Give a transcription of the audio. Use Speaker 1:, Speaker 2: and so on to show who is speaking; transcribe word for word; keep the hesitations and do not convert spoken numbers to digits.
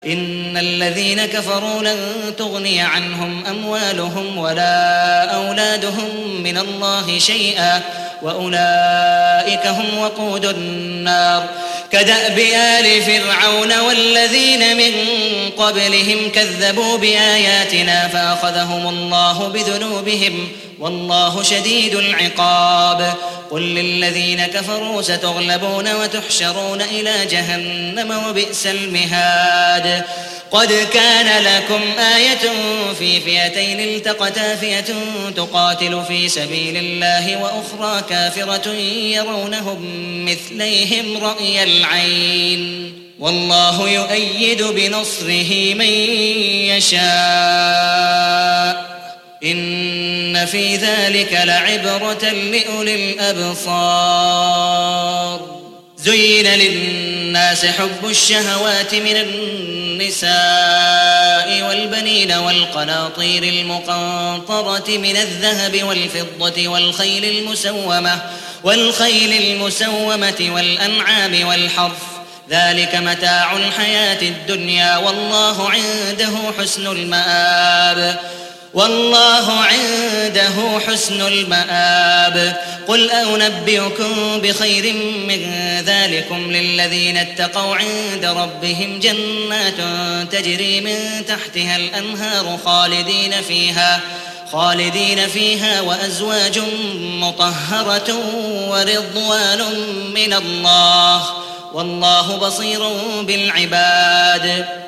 Speaker 1: إن الذين كفروا لن تغني عنهم أموالهم ولا أولادهم من الله شيئا وأولئك هم وقود النار كدأب آل فرعون والذين من قبلهم كذبوا بآياتنا فأخذهم الله بذنوبهم والله شديد العقاب قل للذين كفروا ستغلبون وتحشرون إلى جهنم وبئس المهاد قد كان لكم آية في فئتين التقتا فئة تقاتل في سبيل الله وأخرى كافرة يرونهم مثليهم رأي العين والله يؤيد بنصره من يشاء إن في ذلك لعبرة لأولي الأبصار زين للناس حب الشهوات من النساء والبنين والقناطير المقنطرة من الذهب والفضة والخيل المسومة والخيل المسومة والأنعام والحرث ذلك متاع الحياة الدنيا والله عنده حسن المآب والله عنده حسن المآب قل أنبئكم بخير من ذلكم للذين اتقوا عند ربهم جنات تجري من تحتها الأنهار خالدين فيها خالدين فيها وأزواج مطهرة ورضوان من الله والله بصير بالعباد